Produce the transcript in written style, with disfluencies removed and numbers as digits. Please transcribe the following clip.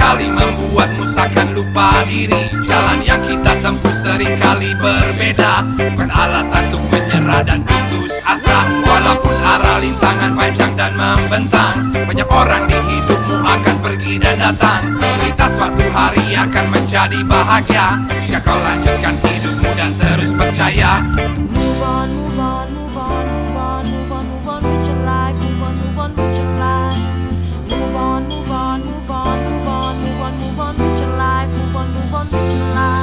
seringkali membuatmu seakan lupa diri. Jalan yang kita tempuh seringkali berbeda, bukan alasan untuk menyerah dan putus asa. Walaupun arah lintangan panjang dan membentang, banyak orang di hidupmu akan pergi dan datang. Cerita suatu hari akan menjadi bahagia jika kau lanjutkan hidupmu dan terus percaya. Move on, move on, move on, move on, move on, move on with your life. Move on, move on with your life. Move on, move on, move on, move on, move on, move on with your life. Move on with your life.